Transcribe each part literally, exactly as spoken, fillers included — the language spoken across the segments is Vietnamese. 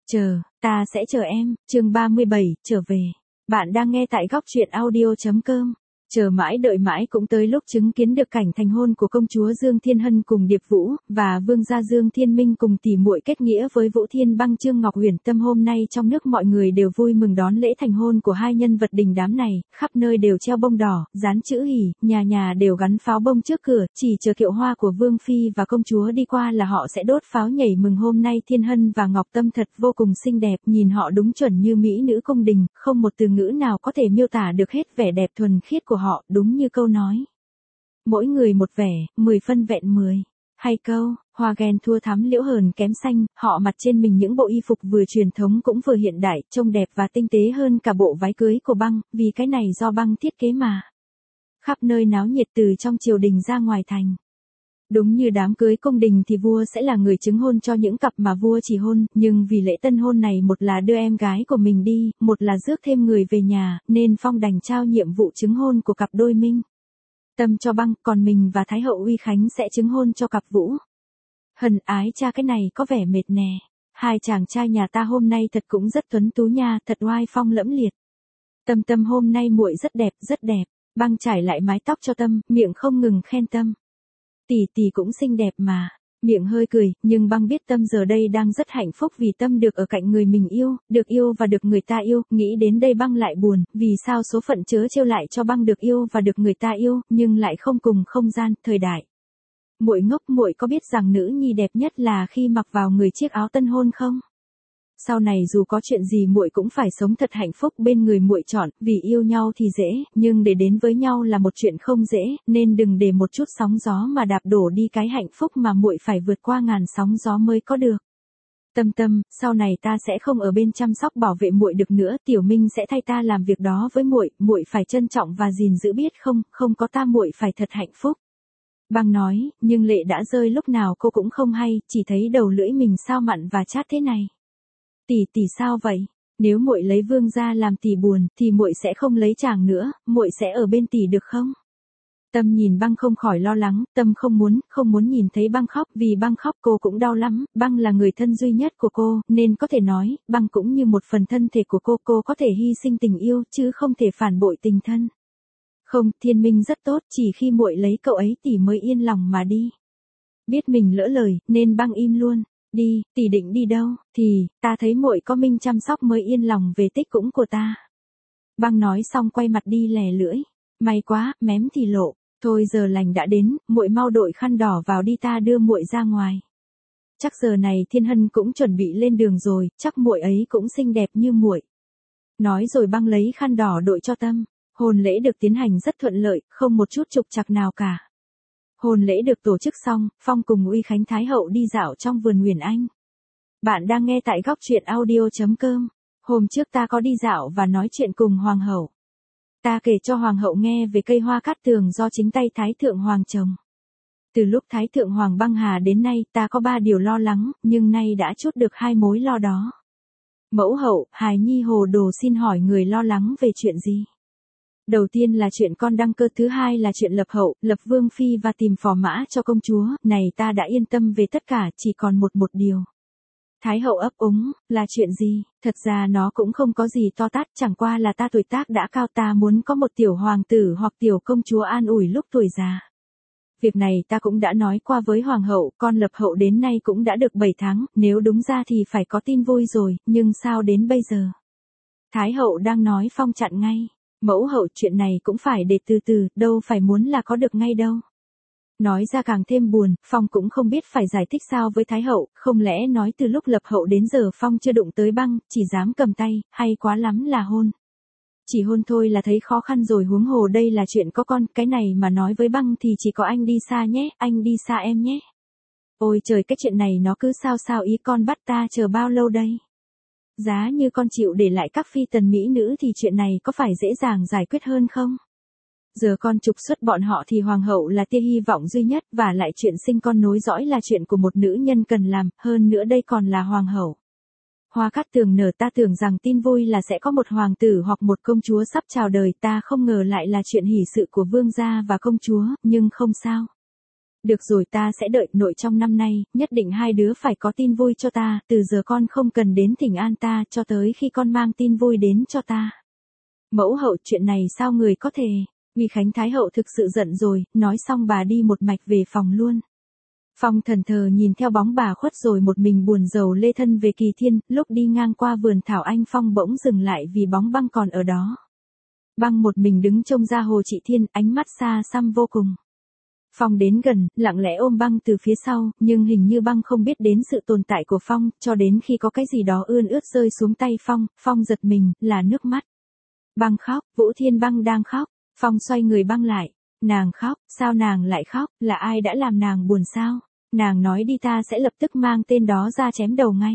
Chờ, ta sẽ chờ em, chương ba mươi bảy, trở về. Bạn đang nghe tại góc truyện audio chấm com. Chờ mãi đợi mãi cũng tới lúc chứng kiến được cảnh thành hôn của công chúa Dương Thiên Hân cùng Điệp Vũ, và vương gia Dương Thiên Minh cùng tỷ muội kết nghĩa với Vũ Thiên Băng Trương Ngọc Huyền Tâm. Hôm nay trong nước mọi người đều vui mừng đón lễ thành hôn của hai nhân vật đình đám này, khắp nơi đều treo bông đỏ, dán chữ hỉ, nhà nhà đều gắn pháo bông trước cửa, chỉ chờ kiệu hoa của Vương Phi và công chúa đi qua là họ sẽ đốt pháo nhảy mừng. Hôm nay Thiên Hân và Ngọc Tâm thật vô cùng xinh đẹp, nhìn họ đúng chuẩn như mỹ nữ cung đình, không một từ ngữ nào có thể miêu tả được hết vẻ đẹp thuần khiết của họ, đúng như câu nói. Mỗi người một vẻ, mười phân vẹn mười. Hay câu, hoa ghen thua thắm liễu hờn kém xanh, họ mặc trên mình những bộ y phục vừa truyền thống cũng vừa hiện đại, trông đẹp và tinh tế hơn cả bộ váy cưới của Băng, vì cái này do Băng thiết kế mà. Khắp nơi náo nhiệt từ trong triều đình ra ngoài thành. Đúng như đám cưới cung đình thì vua sẽ là người chứng hôn cho những cặp mà vua chỉ hôn, nhưng vì lễ tân hôn này một là đưa em gái của mình đi, một là rước thêm người về nhà, nên Phong đành trao nhiệm vụ chứng hôn của cặp đôi Minh Tâm cho Băng, còn mình và Thái hậu Uy Khánh sẽ chứng hôn cho cặp Vũ Hân. Ái cha, cái này có vẻ mệt nè. Hai chàng trai nhà ta hôm nay thật cũng rất tuấn tú nha, thật oai phong lẫm liệt. Tâm Tâm hôm nay muội rất đẹp, rất đẹp. Băng trải lại mái tóc cho Tâm, miệng không ngừng khen Tâm. Tỷ tỷ cũng xinh đẹp mà, miệng hơi cười, nhưng Băng biết Tâm giờ đây đang rất hạnh phúc vì Tâm được ở cạnh người mình yêu, được yêu và được người ta yêu. Nghĩ đến đây Băng lại buồn, vì sao số phận chớ trêu lại cho Băng được yêu và được người ta yêu, nhưng lại không cùng không gian, thời đại. Muội ngốc, muội có biết rằng nữ nhi đẹp nhất là khi mặc vào người chiếc áo tân hôn không? Sau này dù có chuyện gì muội cũng phải sống thật hạnh phúc bên người muội chọn, vì yêu nhau thì dễ, nhưng để đến với nhau là một chuyện không dễ, nên đừng để một chút sóng gió mà đạp đổ đi cái hạnh phúc mà muội phải vượt qua ngàn sóng gió mới có được. Tâm Tâm, sau này ta sẽ không ở bên chăm sóc bảo vệ muội được nữa, Tiểu Minh sẽ thay ta làm việc đó với muội, muội phải trân trọng và gìn giữ biết không, không có ta muội phải thật hạnh phúc. Băng nói, nhưng lệ đã rơi lúc nào cô cũng không hay, chỉ thấy đầu lưỡi mình sao mặn và chát thế này. Tỷ tỷ sao vậy? Nếu muội lấy Vương gia làm tỷ buồn, thì muội sẽ không lấy chàng nữa, muội sẽ ở bên tỷ được không? Tâm nhìn Băng không khỏi lo lắng, Tâm không muốn, không muốn nhìn thấy Băng khóc, vì Băng khóc cô cũng đau lắm, Băng là người thân duy nhất của cô, nên có thể nói, Băng cũng như một phần thân thể của cô, cô có thể hy sinh tình yêu, chứ không thể phản bội tình thân. Không, Thiên Minh rất tốt, chỉ khi muội lấy cậu ấy tỷ mới yên lòng mà đi. Biết mình lỡ lời, nên Băng im luôn. Đi, tỷ định đi đâu? Thì, ta thấy muội có Minh chăm sóc mới yên lòng về tích cũng của ta. Băng nói xong quay mặt đi lè lưỡi. May quá, mém thì lộ. Thôi giờ lành đã đến, muội mau đội khăn đỏ vào đi, ta đưa muội ra ngoài. Chắc giờ này Thiên Hân cũng chuẩn bị lên đường rồi, chắc muội ấy cũng xinh đẹp như muội. Nói rồi Băng lấy khăn đỏ đội cho Tâm. Hôn lễ được tiến hành rất thuận lợi, không một chút trục trặc nào cả. Hôn lễ được tổ chức xong, Phong cùng Uy Khánh Thái hậu đi dạo trong vườn Huyền Anh. Bạn đang nghe tại góc truyện audio chấm com. Hôm trước ta có đi dạo và nói chuyện cùng Hoàng hậu. Ta kể cho Hoàng hậu nghe về cây hoa cát tường do chính tay Thái Thượng Hoàng trồng. Từ lúc Thái Thượng Hoàng băng hà đến nay ta có ba điều lo lắng, nhưng nay đã trút được hai mối lo đó. Mẫu hậu, hài nhi hồ đồ xin hỏi người lo lắng về chuyện gì? Đầu tiên là chuyện con đăng cơ, thứ hai là chuyện lập hậu, lập vương phi và tìm phò mã cho công chúa, này ta đã yên tâm về tất cả, chỉ còn một một điều. Thái hậu ấp úng, là chuyện gì? Thật ra nó cũng không có gì to tát, chẳng qua là ta tuổi tác đã cao, ta muốn có một tiểu hoàng tử hoặc tiểu công chúa an ủi lúc tuổi già. Việc này ta cũng đã nói qua với hoàng hậu, con lập hậu đến nay cũng đã được bảy tháng, nếu đúng ra thì phải có tin vui rồi, nhưng sao đến bây giờ? Thái hậu đang nói Phong chặn ngay. Mẫu hậu, chuyện này cũng phải để từ từ, đâu phải muốn là có được ngay đâu. Nói ra càng thêm buồn, Phong cũng không biết phải giải thích sao với Thái hậu, không lẽ nói từ lúc lập hậu đến giờ Phong chưa đụng tới Băng, chỉ dám cầm tay, hay quá lắm là hôn. Chỉ hôn thôi là thấy khó khăn rồi, huống hồ đây là chuyện có con, cái này mà nói với Băng thì chỉ có anh đi xa nhé, anh đi xa em nhé. Ôi trời, cái chuyện này nó cứ sao sao ý, con bắt ta chờ bao lâu đây? Giá như con chịu để lại các phi tần mỹ nữ thì chuyện này có phải dễ dàng giải quyết hơn không? Giờ con trục xuất bọn họ thì hoàng hậu là tia hy vọng duy nhất, và lại chuyện sinh con nối dõi là chuyện của một nữ nhân cần làm, hơn nữa đây còn là hoàng hậu. Hoa cát tường nở, ta tưởng rằng tin vui là sẽ có một hoàng tử hoặc một công chúa sắp chào đời, ta không ngờ lại là chuyện hỷ sự của vương gia và công chúa, nhưng không sao. Được rồi ta sẽ đợi, nội trong năm nay, nhất định hai đứa phải có tin vui cho ta, từ giờ con không cần đến thỉnh an ta, cho tới khi con mang tin vui đến cho ta. Mẫu hậu, chuyện này sao người có thể? Uy Khánh Thái hậu thực sự giận rồi, nói xong bà đi một mạch về phòng luôn. Phong thần thờ nhìn theo bóng bà khuất rồi một mình buồn rầu lê thân về Kỳ Thiên, lúc đi ngang qua vườn thảo anh Phong bỗng dừng lại vì bóng Băng còn ở đó. Băng một mình đứng trông ra Hồ Trị Thiên, ánh mắt xa xăm vô cùng. Phong đến gần, lặng lẽ ôm Băng từ phía sau, nhưng hình như Băng không biết đến sự tồn tại của Phong, cho đến khi có cái gì đó ươn ướt rơi xuống tay Phong, Phong giật mình, là nước mắt. Băng khóc, Vũ Thiên Băng đang khóc, Phong xoay người Băng lại, nàng khóc, sao nàng lại khóc, là ai đã làm nàng buồn sao? Nàng nói đi ta sẽ lập tức mang tên đó ra chém đầu ngay.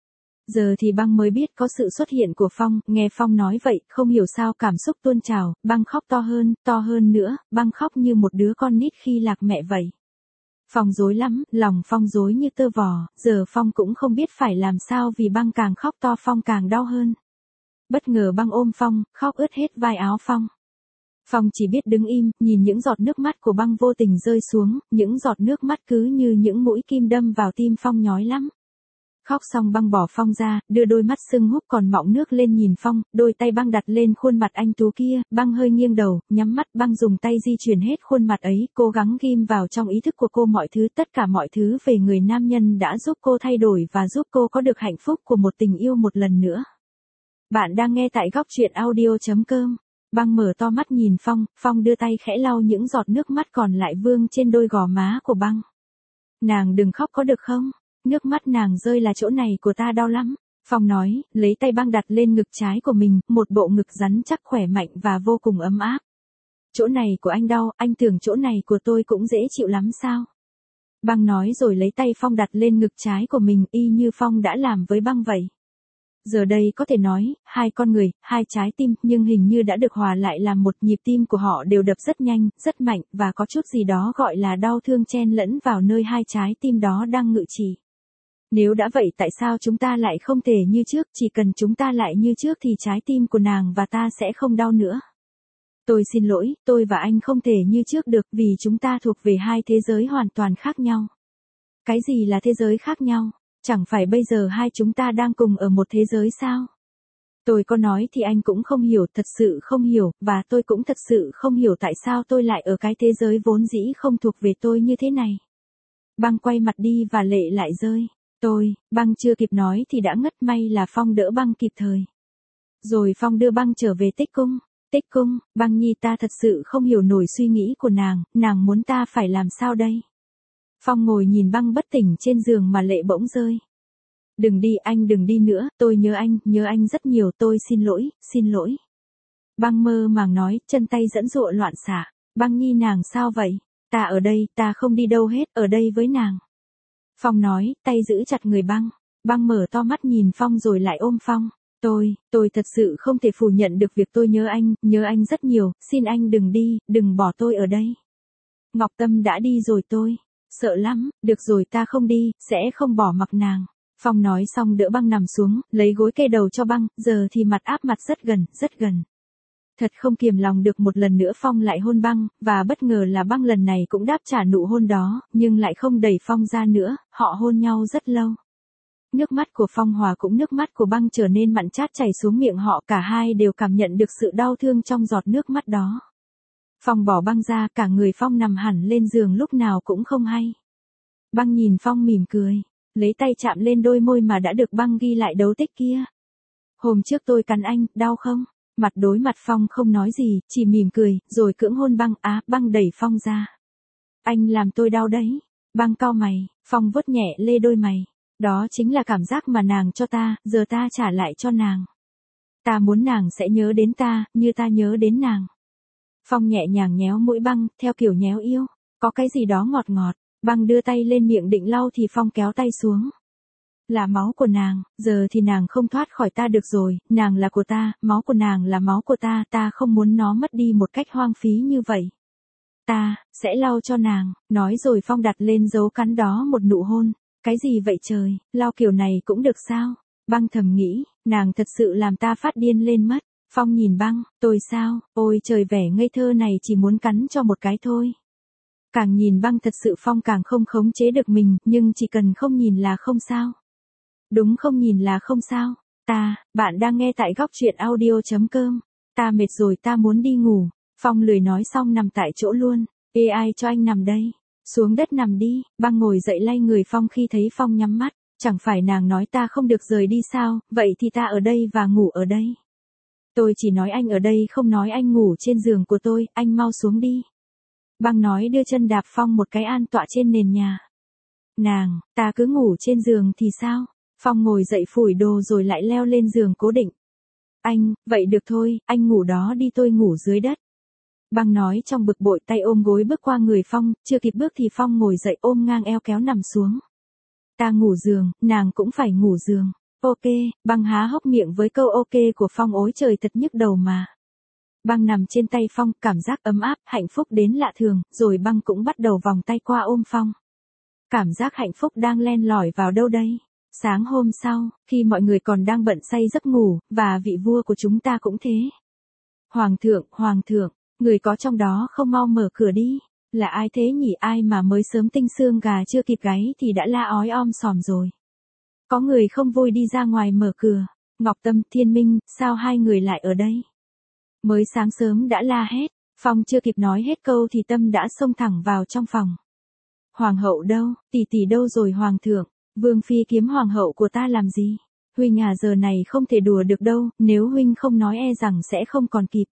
Giờ thì Băng mới biết có sự xuất hiện của Phong, nghe Phong nói vậy, không hiểu sao cảm xúc tuôn trào, Băng khóc to hơn, to hơn nữa, Băng khóc như một đứa con nít khi lạc mẹ vậy. Phong rối lắm, lòng Phong rối như tơ vò, giờ Phong cũng không biết phải làm sao vì Băng càng khóc to Phong càng đau hơn. Bất ngờ Băng ôm Phong, khóc ướt hết vai áo Phong. Phong chỉ biết đứng im, nhìn những giọt nước mắt của Băng vô tình rơi xuống, những giọt nước mắt cứ như những mũi kim đâm vào tim Phong nhói lắm. Khóc xong Băng bỏ Phong ra, đưa đôi mắt sưng húp còn mọng nước lên nhìn Phong, đôi tay Băng đặt lên khuôn mặt anh tú kia, Băng hơi nghiêng đầu, nhắm mắt, Băng dùng tay di chuyển hết khuôn mặt ấy, cố gắng ghim vào trong ý thức của cô mọi thứ, tất cả mọi thứ về người nam nhân đã giúp cô thay đổi và giúp cô có được hạnh phúc của một tình yêu một lần nữa. Bạn đang nghe tại góc truyện audio chấm com. Băng mở to mắt nhìn Phong, Phong đưa tay khẽ lau những giọt nước mắt còn lại vương trên đôi gò má của Băng. Nàng đừng khóc có được không? Nước mắt nàng rơi là chỗ này của ta đau lắm. Phong nói, lấy tay Băng đặt lên ngực trái của mình, một bộ ngực rắn chắc khỏe mạnh và vô cùng ấm áp. Chỗ này của anh đau, anh tưởng chỗ này của tôi cũng dễ chịu lắm sao? Băng nói rồi lấy tay Phong đặt lên ngực trái của mình y như Phong đã làm với Băng vậy. Giờ đây có thể nói, hai con người, hai trái tim, nhưng hình như đã được hòa lại làm một, nhịp tim của họ đều đập rất nhanh, rất mạnh, và có chút gì đó gọi là đau thương chen lẫn vào nơi hai trái tim đó đang ngự trị. Nếu đã vậy tại sao chúng ta lại không thể như trước, chỉ cần chúng ta lại như trước thì trái tim của nàng và ta sẽ không đau nữa. Tôi xin lỗi, tôi và anh không thể như trước được vì chúng ta thuộc về hai thế giới hoàn toàn khác nhau. Cái gì là thế giới khác nhau? Chẳng phải bây giờ hai chúng ta đang cùng ở một thế giới sao? Tôi có nói thì anh cũng không hiểu, thật sự không hiểu, và tôi cũng thật sự không hiểu tại sao tôi lại ở cái thế giới vốn dĩ không thuộc về tôi như thế này. Băng quay mặt đi và lệ lại rơi. Tôi, Băng chưa kịp nói thì đã ngất, may là Phong đỡ Băng kịp thời. Rồi Phong đưa Băng trở về Tích Cung. Tích Cung, Băng nhi ta thật sự không hiểu nổi suy nghĩ của nàng, nàng muốn ta phải làm sao đây? Phong ngồi nhìn Băng bất tỉnh trên giường mà lệ bỗng rơi. Đừng đi anh đừng đi nữa, tôi nhớ anh, nhớ anh rất nhiều, tôi xin lỗi, xin lỗi. Băng mơ màng nói, chân tay dẫn dụa loạn xạ. Băng nhi nàng sao vậy? Ta ở đây, ta không đi đâu hết, ở đây với nàng. Phong nói, tay giữ chặt người Băng. Băng mở to mắt nhìn Phong rồi lại ôm Phong. Tôi, tôi thật sự không thể phủ nhận được việc tôi nhớ anh, nhớ anh rất nhiều, xin anh đừng đi, đừng bỏ tôi ở đây. Ngọc Tâm đã đi rồi tôi. Sợ lắm, được rồi ta không đi, sẽ không bỏ mặc nàng. Phong nói xong đỡ Băng nằm xuống, lấy gối kê đầu cho Băng, giờ thì mặt áp mặt rất gần, rất gần. Thật không kiềm lòng được một lần nữa Phong lại hôn Băng, và bất ngờ là Băng lần này cũng đáp trả nụ hôn đó, nhưng lại không đẩy Phong ra nữa, họ hôn nhau rất lâu. Nước mắt của Phong hòa cũng nước mắt của Băng trở nên mặn chát chảy xuống miệng họ, cả hai đều cảm nhận được sự đau thương trong giọt nước mắt đó. Phong bỏ Băng ra, cả người Phong nằm hẳn lên giường lúc nào cũng không hay. Băng nhìn Phong mỉm cười, lấy tay chạm lên đôi môi mà đã được Băng ghi lại dấu tích kia. Hôm trước tôi cắn anh, đau không? Mặt đối mặt Phong không nói gì, chỉ mỉm cười, rồi cưỡng hôn Băng. Á, Băng đẩy Phong ra. Anh làm tôi đau đấy. Băng cau mày, Phong vuốt nhẹ lê đôi mày. Đó chính là cảm giác mà nàng cho ta, giờ ta trả lại cho nàng. Ta muốn nàng sẽ nhớ đến ta, như ta nhớ đến nàng. Phong nhẹ nhàng nhéo mũi Băng, theo kiểu nhéo yêu. Có cái gì đó ngọt ngọt. Băng đưa tay lên miệng định lau thì Phong kéo tay xuống. Là máu của nàng, giờ thì nàng không thoát khỏi ta được rồi, nàng là của ta, máu của nàng là máu của ta, ta không muốn nó mất đi một cách hoang phí như vậy. Ta, sẽ lau cho nàng, nói rồi Phong đặt lên dấu cắn đó một nụ hôn. Cái gì vậy trời, lau kiểu này cũng được sao? Băng thầm nghĩ, nàng thật sự làm ta phát điên lên mất. Phong nhìn Băng, tôi sao, ôi trời vẻ ngây thơ này chỉ muốn cắn cho một cái thôi. Càng nhìn băng thật sự Phong càng không khống chế được mình, nhưng chỉ cần không nhìn là không sao. Đúng, không nhìn là không sao. Ta, bạn đang nghe tại góc truyện audio.com. Ta mệt rồi, ta muốn đi ngủ. Phong lười nói xong nằm tại chỗ luôn. Ê, ai cho anh nằm đây? Xuống đất nằm đi. Băng ngồi dậy lay người Phong khi thấy Phong nhắm mắt. Chẳng phải nàng nói ta không được rời đi sao, vậy thì ta ở đây và ngủ ở đây. Tôi chỉ nói anh ở đây không nói anh ngủ trên giường của tôi, anh mau xuống đi. Băng nói đưa chân đạp Phong một cái an tọa trên nền nhà. Nàng, ta cứ ngủ trên giường thì sao? Phong ngồi dậy phủi đồ rồi lại leo lên giường cố định. Anh, vậy được thôi, anh ngủ đó đi, tôi ngủ dưới đất. Băng nói trong bực bội, tay ôm gối bước qua người Phong, chưa kịp bước thì Phong ngồi dậy ôm ngang eo kéo nằm xuống. Ta ngủ giường, nàng cũng phải ngủ giường. Ok, băng há hốc miệng với câu ok của Phong, ối trời thật nhức đầu mà. Băng nằm trên tay Phong, cảm giác ấm áp, hạnh phúc đến lạ thường, rồi băng cũng bắt đầu vòng tay qua ôm Phong. Cảm giác hạnh phúc đang len lỏi vào đâu đây? Sáng hôm sau, khi mọi người còn đang bận say giấc ngủ, và vị vua của chúng ta cũng thế. Hoàng thượng, hoàng thượng, người có trong đó không mau mở cửa đi. Là ai thế nhỉ? Ai mà mới sớm tinh xương gà chưa kịp gáy thì đã la ói om sòm rồi. Có người không vui đi ra ngoài mở cửa. Ngọc Tâm, Thiên Minh, sao hai người lại ở đây? Mới sáng sớm đã la hét. Phong chưa kịp nói hết câu thì Tâm đã xông thẳng vào trong phòng. Hoàng hậu đâu? Tỷ tỷ đâu rồi hoàng thượng? Vương phi kiếm hoàng hậu của ta làm gì? Huynh à, giờ này không thể đùa được đâu, nếu huynh không nói e rằng sẽ không còn kịp.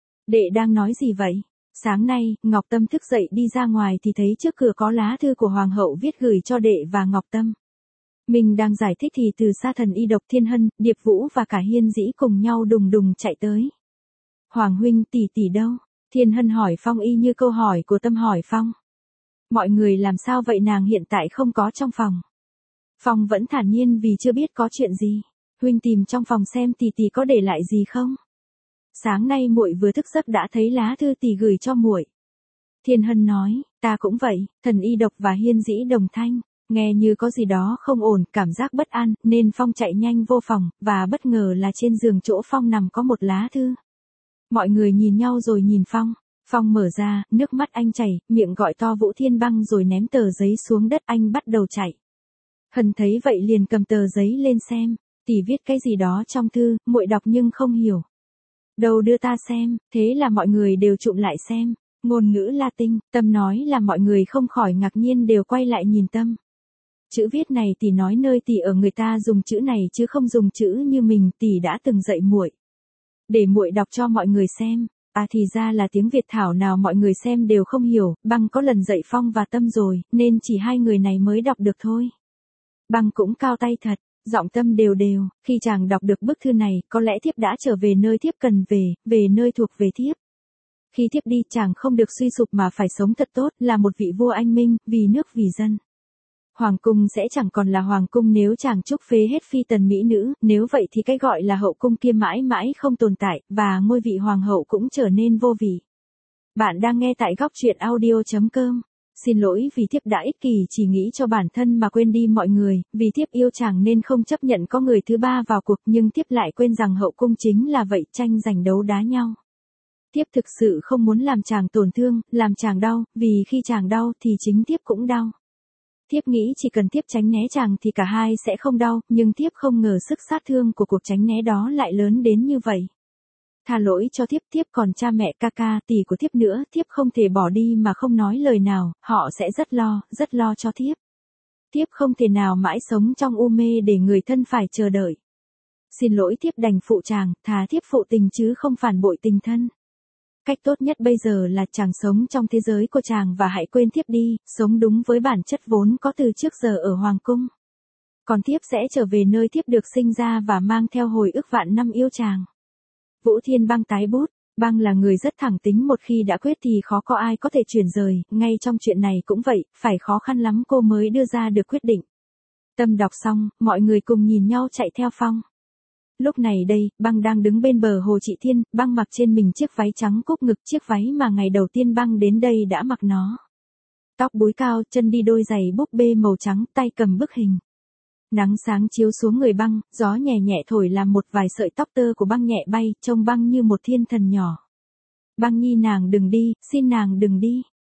Đệ đang nói gì vậy? Sáng nay, Ngọc Tâm thức dậy đi ra ngoài thì thấy trước cửa có lá thư của hoàng hậu viết gửi cho đệ và Ngọc Tâm. Mình đang giải thích thì từ xa thần y độc Thiên Hân, Điệp Vũ và cả Hiên Dĩ cùng nhau đùng đùng chạy tới. Hoàng huynh, tỷ tỷ đâu? Thiên Hân hỏi Phong y như câu hỏi của Tâm hỏi Phong. Mọi người làm sao vậy, nàng hiện tại không có trong phòng. Phong vẫn thản nhiên vì chưa biết có chuyện gì. Huynh tìm trong phòng xem tỷ tỷ có để lại gì không. Sáng nay muội vừa thức giấc đã thấy lá thư tỷ gửi cho muội. Thiên Hân nói, ta cũng vậy. Thần y độc và Hiên Dĩ đồng thanh, nghe như có gì đó không ổn, cảm giác bất an, nên Phong chạy nhanh vô phòng, và bất ngờ là trên giường chỗ Phong nằm có một lá thư. Mọi người nhìn nhau rồi nhìn Phong. Phong mở ra, nước mắt anh chảy, miệng gọi to Vũ Thiên Băng rồi ném tờ giấy xuống đất, anh bắt đầu chạy. Hân thấy vậy liền cầm tờ giấy lên xem, tỷ viết cái gì đó trong thư, muội đọc nhưng không hiểu. Đâu đưa ta xem, thế là mọi người đều trụm lại xem, ngôn ngữ Latin, Tâm nói là mọi người không khỏi ngạc nhiên đều quay lại nhìn Tâm. Chữ viết này tỷ nói nơi tỷ ở người ta dùng chữ này chứ không dùng chữ như mình, tỷ đã từng dạy muội. Để muội đọc cho mọi người xem. À thì ra là tiếng Việt thảo nào mọi người xem đều không hiểu, Băng có lần dạy Phong và Tâm rồi, nên chỉ hai người này mới đọc được thôi. Băng cũng cao tay thật, giọng Tâm đều đều, khi chàng đọc được bức thư này, có lẽ thiếp đã trở về nơi thiếp cần về, về nơi thuộc về thiếp. Khi thiếp đi, chàng không được suy sụp mà phải sống thật tốt, là một vị vua anh minh, vì nước vì dân. Hoàng cung sẽ chẳng còn là hoàng cung nếu chàng chúc phế hết phi tần mỹ nữ, nếu vậy thì cái gọi là hậu cung kia mãi mãi không tồn tại, và ngôi vị hoàng hậu cũng trở nên vô vị. Bạn đang nghe tại góc truyện audio.com. Xin lỗi vì thiếp đã ích kỷ chỉ nghĩ cho bản thân mà quên đi mọi người, vì thiếp yêu chàng nên không chấp nhận có người thứ ba vào cuộc, nhưng thiếp lại quên rằng hậu cung chính là vậy, tranh giành đấu đá nhau. Thiếp thực sự không muốn làm chàng tổn thương, làm chàng đau, vì khi chàng đau thì chính thiếp cũng đau. Thiếp nghĩ chỉ cần thiếp tránh né chàng thì cả hai sẽ không đau, nhưng thiếp không ngờ sức sát thương của cuộc tránh né đó lại lớn đến như vậy. Tha lỗi cho thiếp, thiếp còn cha mẹ ca ca, tỷ của thiếp nữa, thiếp không thể bỏ đi mà không nói lời nào, họ sẽ rất lo, rất lo cho thiếp. Thiếp không thể nào mãi sống trong u mê để người thân phải chờ đợi. Xin lỗi, thiếp đành phụ chàng, thà thiếp phụ tình chứ không phản bội tình thân. Cách tốt nhất bây giờ là chàng sống trong thế giới của chàng và hãy quên thiếp đi, sống đúng với bản chất vốn có từ trước giờ ở hoàng cung. Còn thiếp sẽ trở về nơi thiếp được sinh ra và mang theo hồi ức vạn năm yêu chàng. Vũ Thiên Băng tái bút, Băng là người rất thẳng tính, một khi đã quyết thì khó có ai có thể chuyển rời, ngay trong chuyện này cũng vậy, phải khó khăn lắm cô mới đưa ra được quyết định. Tâm đọc xong, mọi người cùng nhìn nhau chạy theo Phong. Lúc này đây, Băng đang đứng bên bờ hồ Trị Thiên, Băng mặc trên mình chiếc váy trắng cúp ngực, chiếc váy mà ngày đầu tiên Băng đến đây đã mặc nó. Tóc búi cao, chân đi đôi giày búp bê màu trắng, tay cầm bức hình. Nắng sáng chiếu xuống người Băng, gió nhẹ nhẹ thổi làm một vài sợi tóc tơ của Băng nhẹ bay, trông Băng như một thiên thần nhỏ. Băng nhi, nàng đừng đi, xin nàng đừng đi.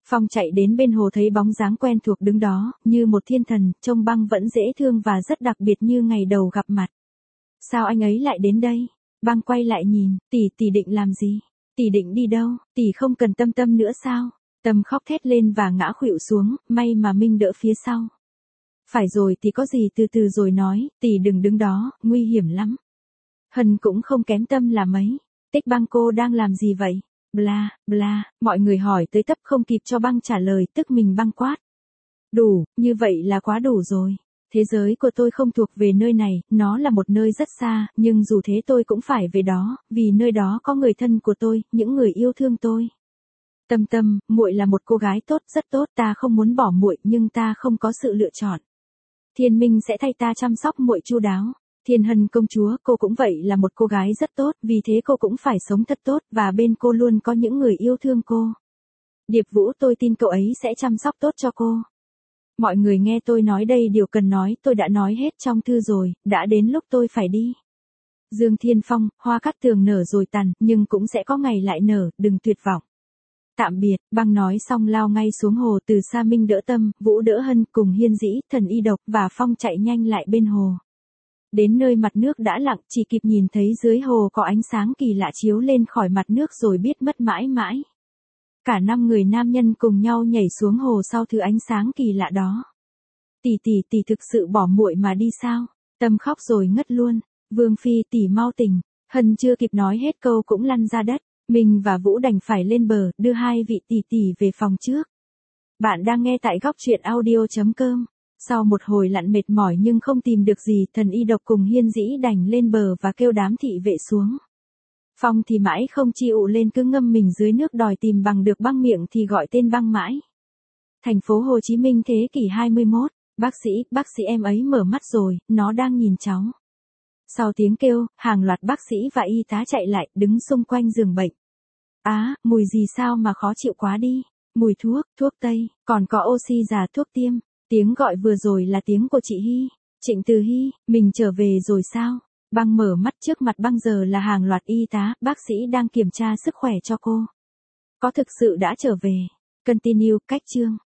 Phong chạy đến bên hồ thấy bóng dáng quen thuộc đứng đó, như một thiên thần, trông Băng vẫn dễ thương và rất đặc biệt như ngày đầu gặp mặt. Sao anh ấy lại đến đây? Băng quay lại nhìn, tỷ tỷ định làm gì? Tỷ định đi đâu? Tỷ không cần Tâm Tâm nữa sao? Tâm khóc thét lên và ngã khuỵu xuống, may mà Minh đỡ phía sau. Phải rồi, tỷ có gì từ từ rồi nói, tỷ đừng đứng đó, nguy hiểm lắm. Hân cũng không kém Tâm là mấy. Tích Băng cô đang làm gì vậy? Bla, bla, mọi người hỏi tới tấp không kịp cho Băng trả lời, tức mình Băng quát. Đủ, như vậy là quá đủ rồi. Thế giới của tôi không thuộc về nơi này, nó là một nơi rất xa, nhưng dù thế tôi cũng phải về đó, vì nơi đó có người thân của tôi, những người yêu thương tôi. Tâm Tâm, muội là một cô gái tốt, rất tốt, ta không muốn bỏ muội, nhưng ta không có sự lựa chọn. Thiên Minh sẽ thay ta chăm sóc muội chu đáo. Thiên Hân công chúa, cô cũng vậy là một cô gái rất tốt, vì thế cô cũng phải sống thật tốt, và bên cô luôn có những người yêu thương cô. Điệp Vũ, tôi tin cậu ấy sẽ chăm sóc tốt cho cô. Mọi người nghe tôi nói đây, điều cần nói, tôi đã nói hết trong thư rồi, đã đến lúc tôi phải đi. Dương Thiên Phong, hoa cát tường nở rồi tàn, nhưng cũng sẽ có ngày lại nở, đừng tuyệt vọng. Tạm biệt, Băng nói xong lao ngay xuống hồ, từ xa Minh đỡ Tâm, Vũ đỡ Hân, cùng Hiên Dĩ, Thần Y Độc và Phong chạy nhanh lại bên hồ. Đến nơi mặt nước đã lặng, chỉ kịp nhìn thấy dưới hồ có ánh sáng kỳ lạ chiếu lên khỏi mặt nước rồi biết mất mãi mãi. Cả năm người nam nhân cùng nhau nhảy xuống hồ sau thứ ánh sáng kỳ lạ đó. Tỷ tỷ tỷ thực sự bỏ muội mà đi sao? Tâm khóc rồi ngất luôn. Vương Phi, tỷ mau tỉnh. Hân chưa kịp nói hết câu cũng lăn ra đất. Mình và Vũ đành phải lên bờ, đưa hai vị tỷ tỷ về phòng trước. Bạn đang nghe tại góc truyện audio chấm com. Sau một hồi lặn mệt mỏi nhưng không tìm được gì, Thần Y Độc cùng Hiên Dĩ đành lên bờ và kêu đám thị vệ xuống. Phong thì mãi không chịu lên, cứ ngâm mình dưới nước đòi tìm bằng được Băng, miệng thì gọi tên Băng mãi. Thành phố Hồ Chí Minh thế kỷ hai mươi mốt, bác sĩ, bác sĩ em ấy mở mắt rồi, nó đang nhìn cháu. Sau tiếng kêu, hàng loạt bác sĩ và y tá chạy lại, đứng xung quanh giường bệnh. Á, à, mùi gì sao mà khó chịu quá đi. Mùi thuốc, thuốc tây, còn có oxy già, thuốc tiêm. Tiếng gọi vừa rồi là tiếng của chị Hy. Trịnh Từ Hy, mình trở về rồi sao? Băng mở mắt, trước mặt Băng giờ là hàng loạt y tá, bác sĩ đang kiểm tra sức khỏe cho cô. Có thực sự đã trở về? Continue, cách chương.